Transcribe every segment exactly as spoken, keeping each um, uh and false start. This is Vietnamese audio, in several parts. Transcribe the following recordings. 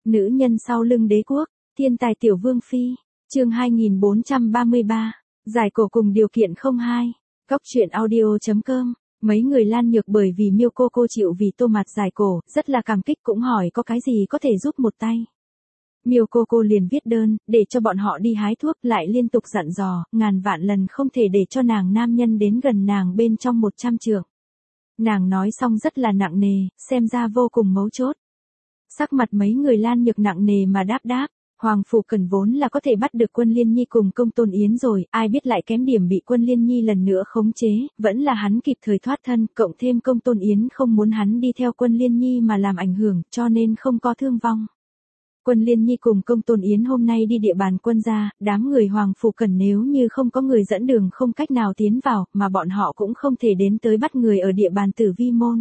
Nữ nhân sau lưng đế quốc, thiên tài tiểu vương phi, chương hai nghìn bốn trăm ba mươi ba, giải cổ cùng điều kiện không hai, góc truyện audio chấm com. Mấy người Lan Nhược bởi vì Miêu cô cô chịu vì Tô Mạt giải cổ, rất là cảm kích cũng hỏi có cái gì có thể giúp một tay. Miêu cô cô liền viết đơn, để cho bọn họ đi hái thuốc, lại liên tục dặn dò, ngàn vạn lần không thể để cho nàng nam nhân đến gần nàng bên trong một trăm trượng. Nàng nói xong rất là nặng nề, xem ra vô cùng mấu chốt. Sắc mặt mấy người Lan Nhược nặng nề mà đáp đáp, Hoàng Phủ Cần vốn là có thể bắt được Quân Liên Nhi cùng Công Tôn Yến rồi, ai biết lại kém điểm bị Quân Liên Nhi lần nữa khống chế, vẫn là hắn kịp thời thoát thân, cộng thêm Công Tôn Yến không muốn hắn đi theo Quân Liên Nhi mà làm ảnh hưởng, cho nên không có thương vong. Quân Liên Nhi cùng Công Tôn Yến hôm nay đi địa bàn quân gia, đám người Hoàng Phủ Cần nếu như không có người dẫn đường không cách nào tiến vào, mà bọn họ cũng không thể đến tới bắt người ở địa bàn Tử Vi môn.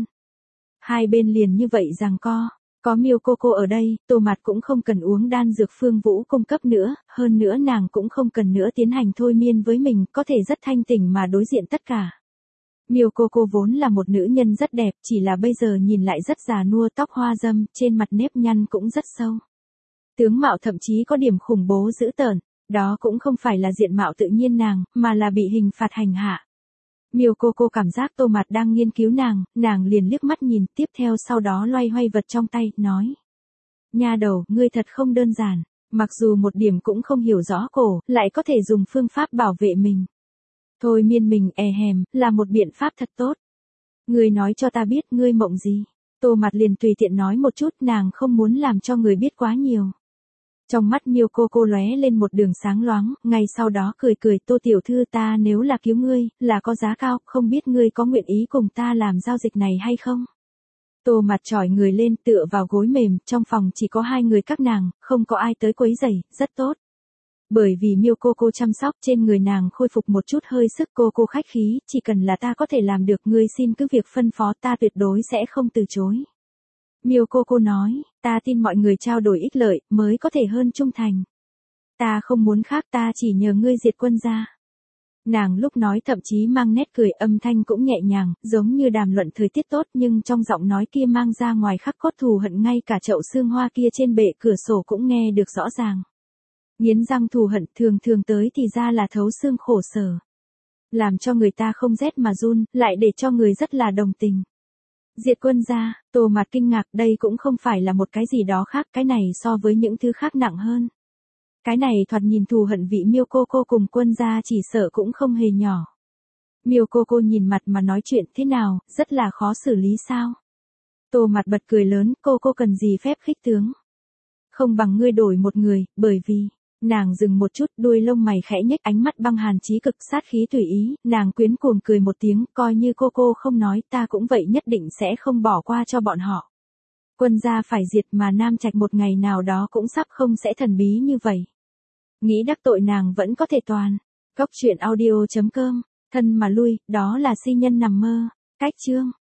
Hai bên liền như vậy giằng co. Có Miêu cô cô ở đây, Tô Mạt cũng không cần uống đan dược Phương Vũ cung cấp nữa, hơn nữa nàng cũng không cần nữa tiến hành thôi miên với mình, có thể rất thanh tỉnh mà đối diện tất cả. Miêu cô cô vốn là một nữ nhân rất đẹp, chỉ là bây giờ nhìn lại rất già nua, tóc hoa râm, trên mặt nếp nhăn cũng rất sâu. Tướng mạo thậm chí có điểm khủng bố dữ tợn, đó cũng không phải là diện mạo tự nhiên nàng, mà là bị hình phạt hành hạ. Miêu cô cô cảm giác Tô Mạt đang nghiên cứu nàng, nàng liền liếc mắt nhìn, tiếp theo sau đó loay hoay vật trong tay, nói. Nha đầu, ngươi thật không đơn giản, mặc dù một điểm cũng không hiểu rõ cổ, lại có thể dùng phương pháp bảo vệ mình. Thôi miên mình è hèm, là một biện pháp thật tốt. Ngươi nói cho ta biết ngươi mộng gì. Tô Mạt liền tùy tiện nói một chút, nàng không muốn làm cho người biết quá nhiều. Trong mắt Miêu cô cô lóe lên một đường sáng loáng, ngay sau đó cười cười, Tô tiểu thư, ta nếu là cứu ngươi, là có giá cao, không biết ngươi có nguyện ý cùng ta làm giao dịch này hay không? Tô Mạt chỏi người lên tựa vào gối mềm, trong phòng chỉ có hai người các nàng, không có ai tới quấy rầy, rất tốt. Bởi vì Miêu cô cô chăm sóc, trên người nàng khôi phục một chút hơi sức, cô cô khách khí, chỉ cần là ta có thể làm được, ngươi xin cứ việc phân phó, ta tuyệt đối sẽ không từ chối. Miêu cô cô nói, ta tin mọi người trao đổi ích lợi, mới có thể hơn trung thành. Ta không muốn khác, ta chỉ nhờ ngươi diệt quân gia. Nàng lúc nói thậm chí mang nét cười, âm thanh cũng nhẹ nhàng, giống như đàm luận thời tiết tốt, nhưng trong giọng nói kia mang ra ngoài khắc cốt thù hận, ngay cả chậu xương hoa kia trên bệ cửa sổ cũng nghe được rõ ràng. Nghiến răng thù hận thường thường tới thì ra là thấu xương khổ sở. Làm cho người ta không rét mà run, lại để cho người rất là đồng tình. Diệt quân gia, Tô Mạt kinh ngạc, đây cũng không phải là một cái gì đó khác, cái này so với những thứ khác nặng hơn. Cái này thoạt nhìn thù hận vị Miêu cô cô cùng quân gia chỉ sợ cũng không hề nhỏ. Miêu cô cô nhìn mặt mà nói chuyện, thế nào, rất là khó xử lý sao? Tô Mạt bật cười lớn, cô cô cần gì phép khích tướng? Không bằng ngươi đổi một người, bởi vì... Nàng dừng một chút, đuôi lông mày khẽ nhếch, ánh mắt băng hàn chí cực, sát khí tùy ý, nàng quyến cuồng cười một tiếng, coi như cô cô không nói, ta cũng vậy, nhất định sẽ không bỏ qua cho bọn họ. Quân gia phải diệt, mà Nam Trạch một ngày nào đó cũng sắp không sẽ thần bí như vậy. Nghĩ đắc tội nàng vẫn có thể toàn. Góc truyện audio chấm com, thân mà lui, đó là si nhân nằm mơ. Cách chương.